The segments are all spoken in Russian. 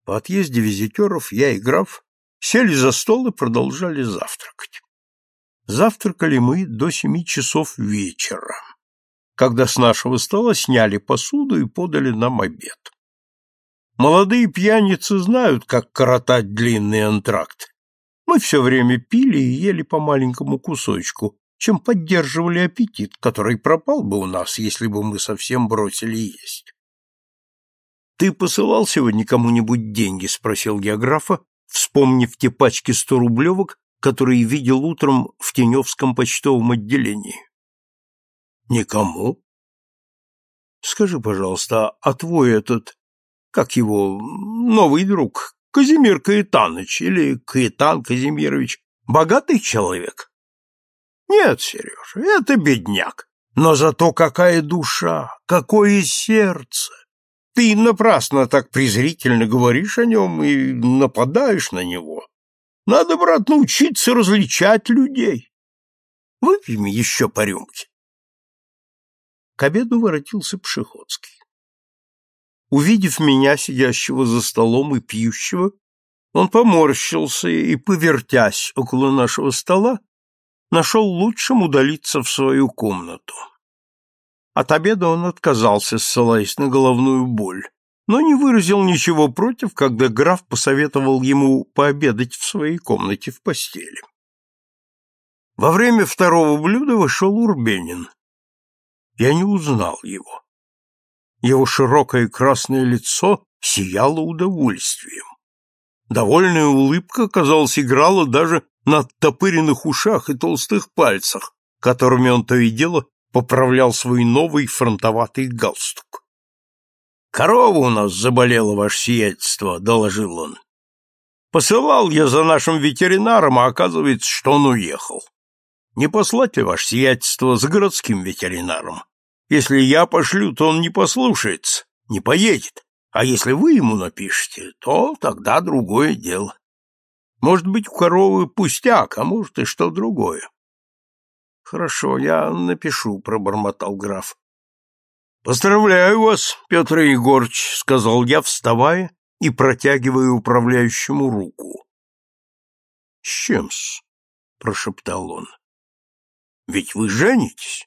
По отъезде визитеров я и граф сели за стол и продолжали завтракать. Завтракали мы до 7 часов вечера, когда с нашего стола сняли посуду и подали нам обед. Молодые пьяницы знают, как коротать длинные антракты. Мы все время пили и ели по маленькому кусочку, чем поддерживали аппетит, который пропал бы у нас, если бы мы совсем бросили есть. «Ты посылал сегодня кому-нибудь деньги?» — спросил я графа, вспомнив те пачки 100-рублевок, которые видел утром в Теневском почтовом отделении. «Никому». «Скажи, пожалуйста, а твой этот, как его, новый друг, Казимир Каэтаныч или Каэтан Казимирович, богатый человек?» «Нет, Сережа, это бедняк, но зато какая душа, какое сердце! Ты напрасно так презрительно говоришь о нем и нападаешь на него. Надо, брат, научиться различать людей. Выпьем еще по рюмке». К обеду воротился Пшеходский. Увидев меня, сидящего за столом и пьющего, он поморщился и, повертясь около нашего стола, нашел лучшим удалиться в свою комнату. От обеда он отказался, ссылаясь на головную боль, но не выразил ничего против, когда граф посоветовал ему пообедать в своей комнате в постели. Во время второго блюда вошел Урбенин. Я не узнал его. Его широкое красное лицо сияло удовольствием. Довольная улыбка, казалось, играла даже на оттопыренных ушах и толстых пальцах, которыми он то и дело поправлял свой новый фронтоватый галстук. «Корова у нас заболела, ваше сиятельство», — доложил он. «Посылал я за нашим ветеринаром, а оказывается, что он уехал. Не послать ли, ваше сиятельство, с городским ветеринаром? Если я пошлю, то он не послушается, не поедет, а если вы ему напишете, то тогда другое дело. Может быть, у коровы пустяк, а может и что другое». «Хорошо, я напишу», — пробормотал граф. «Поздравляю вас, Петр Егорыч», — сказал я, вставая и протягивая управляющему руку. «С чем-с?» — прошептал он. «Ведь вы женитесь?»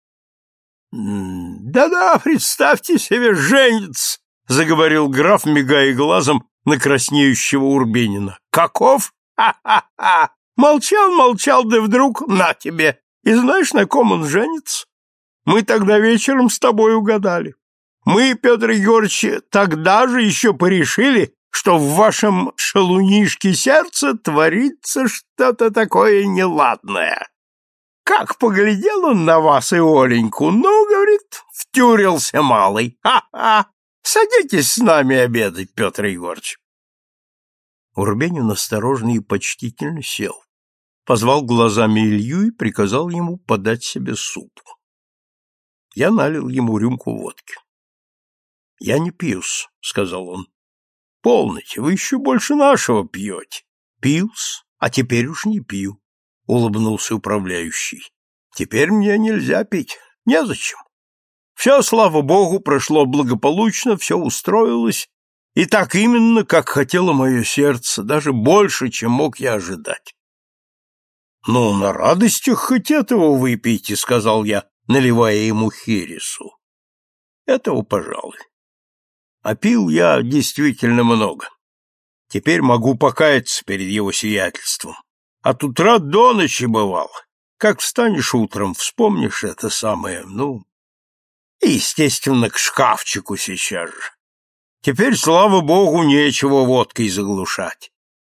«Да-да, представьте себе, женится», — заговорил граф, мигая глазом на краснеющего Урбенина. «Каков? Ха-ха-ха! Молчал, да вдруг на тебе! И знаешь, на ком он женится? Мы тогда вечером с тобой угадали. Мы, Петр Егорыч, тогда же еще порешили, что в вашем шалунишке сердце творится что-то такое неладное. Как поглядел он на вас и Оленьку, ну, говорит, втюрился малый. Ха-ха! Садитесь с нами обедать, Петр Егорыч». Урбенин осторожно и почтительно сел, позвал глазами Илью и приказал ему подать себе супу. Я налил ему рюмку водки. «Я не пью-с», — сказал он. «Полноте, вы еще больше нашего пьете». «Пил-с, а теперь уж не пью», — улыбнулся управляющий. «Теперь мне нельзя пить, незачем. Все, слава богу, прошло благополучно, все устроилось, и так именно, как хотело мое сердце, даже больше, чем мог я ожидать». «Ну, на радостях хоть этого выпейте», — сказал я, наливая ему хересу. «Этого, пожалуй. А пил я действительно много. Теперь могу покаяться перед его сиятельством. От утра до ночи бывало. Как встанешь утром, вспомнишь это самое, и, естественно, к шкафчику сейчас же. Теперь, слава богу, нечего водкой заглушать».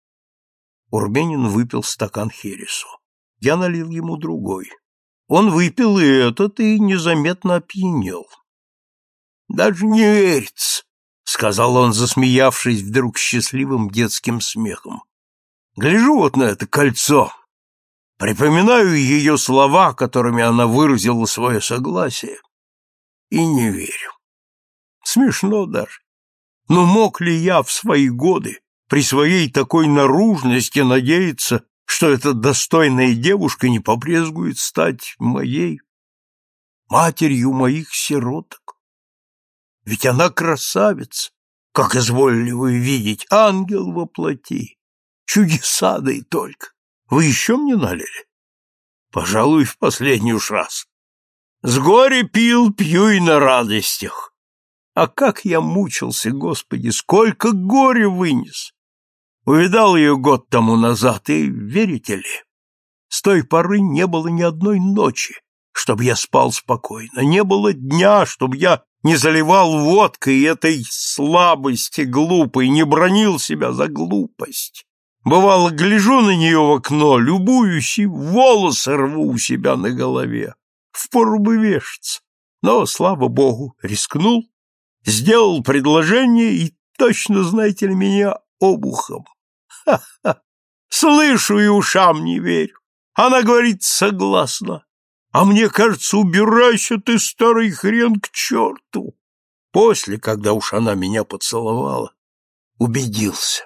Урбенин выпил стакан хересу. Я налил ему другой. Он выпил и этот, и незаметно опьянел. «Даже не верится», — сказал он, засмеявшись вдруг счастливым детским смехом. «Гляжу вот на это кольцо, припоминаю ее слова, которыми она выразила свое согласие, и не верю. Смешно даже. Но мог ли я в свои годы при своей такой наружности надеяться, что эта достойная девушка не побрезгует стать моей, матерью моих сироток? Ведь она красавица, как изволили вы видеть, ангел во плоти. Чудеса, да и только. Вы еще мне налили? Пожалуй, в последний уж раз. С горя пил, пью и на радостях. А как я мучился, Господи, сколько горя вынес! Увидал ее год тому назад, и, верите ли, с той поры не было ни одной ночи, чтобы я спал спокойно, не было дня, чтобы я не заливал водкой этой слабости глупой, не бранил себя за глупость. Бывало, гляжу на нее в окно, любуюсь и волосы рву у себя на голове. Впору бы вешаться, но, слава богу, рискнул, сделал предложение и, точно, знаете ли, меня обухом. Ха-ха! Слышу и ушам не верю. Она говорит, согласна. А мне кажется, убирайся ты, старый хрен, к черту. После, когда уж она меня поцеловала, убедился.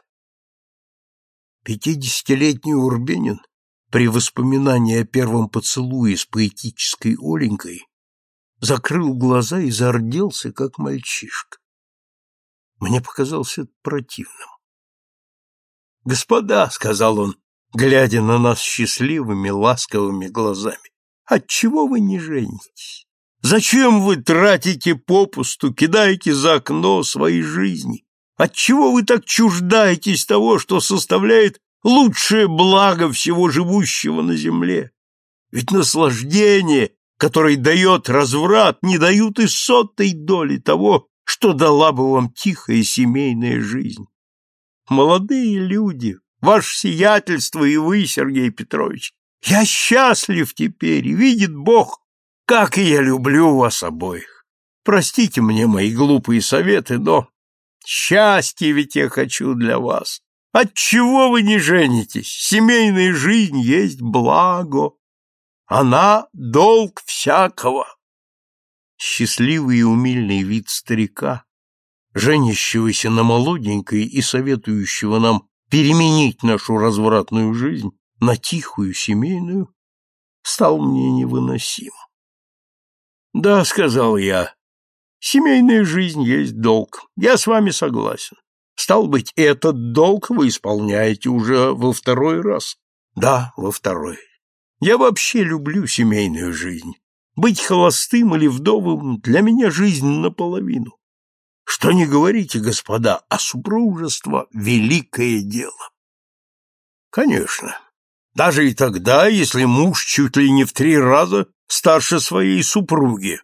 50-летний Урбенин при воспоминании о первом поцелуе с поэтической Оленькой закрыл глаза и зарделся, как мальчишка. Мне показалось это противным. «Господа», — сказал он, глядя на нас счастливыми, ласковыми глазами, — «отчего вы не женитесь? Зачем вы тратите попусту, кидаете за окно своей жизни? Отчего вы так чуждаетесь того, что составляет лучшее благо всего живущего на земле? Ведь наслаждение, которое дает разврат, не дают и сотой доли того, что дала бы вам тихая семейная жизнь. Молодые люди, ваше сиятельство и вы, Сергей Петрович, я счастлив теперь, и видит Бог, как и я люблю вас обоих. Простите мне мои глупые советы, но счастье ведь я хочу для вас. Отчего вы не женитесь? Семейная жизнь есть благо. Она — долг всякого». Счастливый и умильный вид старика, женящегося на молоденькой и советующего нам переменить нашу развратную жизнь на тихую семейную, стал мне невыносим. «Да», — сказал я, — «семейная жизнь есть долг. Я с вами согласен. Стал быть, этот долг вы исполняете уже во второй раз». «Да, во второй. Я вообще люблю семейную жизнь. Быть холостым или вдовым для меня жизнь наполовину. Что не говорите, господа, а супружество — великое дело». «Конечно. Даже и тогда, если муж чуть ли не в 3 раза старше своей супруги».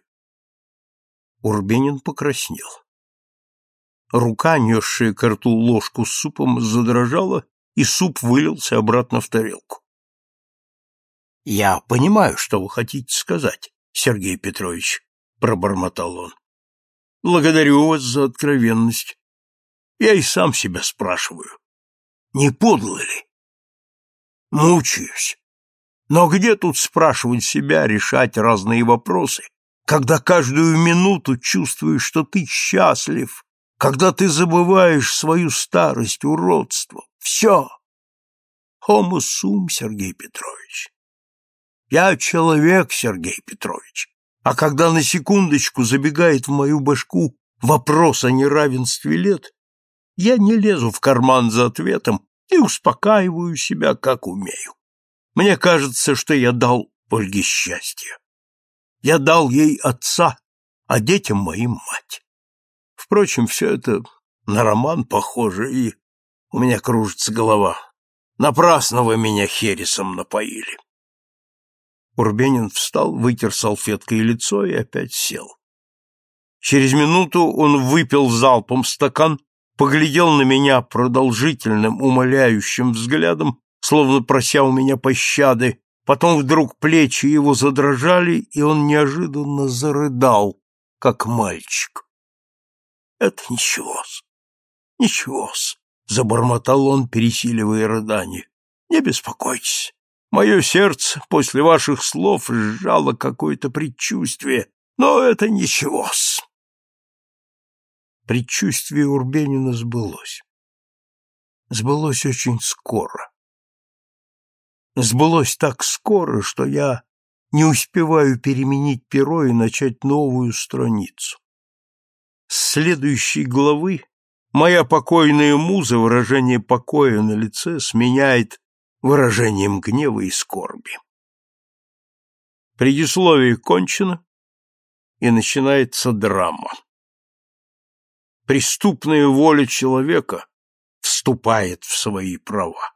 Урбенин покраснел. Рука, несшая ко рту ложку с супом, задрожала, и суп вылился обратно в тарелку. «Я понимаю, что вы хотите сказать, Сергей Петрович», — пробормотал он. «Благодарю вас за откровенность. Я и сам себя спрашиваю, не подло ли? Мучаюсь. Но где тут спрашивать себя, решать разные вопросы, когда каждую минуту чувствуешь, что ты счастлив, когда ты забываешь свою старость, уродство? Все. Homo sum, Сергей Петрович. Я человек, Сергей Петрович, а когда на секундочку забегает в мою башку вопрос о неравенстве лет, я не лезу в карман за ответом и успокаиваю себя, как умею. Мне кажется, что я дал Ольге счастье. Я дал ей отца, а детям моим мать. Впрочем, все это на роман похоже, и у меня кружится голова. Напрасно вы меня хересом напоили». Урбенин встал, вытер салфеткой лицо и опять сел. Через минуту он выпил залпом стакан, поглядел на меня продолжительным, умоляющим взглядом, словно прося у меня пощады, потом вдруг плечи его задрожали, и он неожиданно зарыдал, как мальчик. «Это ничего-с, ничего-с», — забормотал он, пересиливая рыдание. «Не беспокойтесь, мое сердце после ваших слов сжало какое-то предчувствие, но это ничего-с». Предчувствие Урбенина сбылось. Сбылось очень скоро. Сбылось так скоро, что я не успеваю переменить перо и начать новую страницу. С следующей главы Моя покойная муза выражение покоя на лице сменяет выражением гнева и скорби. Предисловие кончено, и начинается драма. Преступная воля человека вступает в свои права.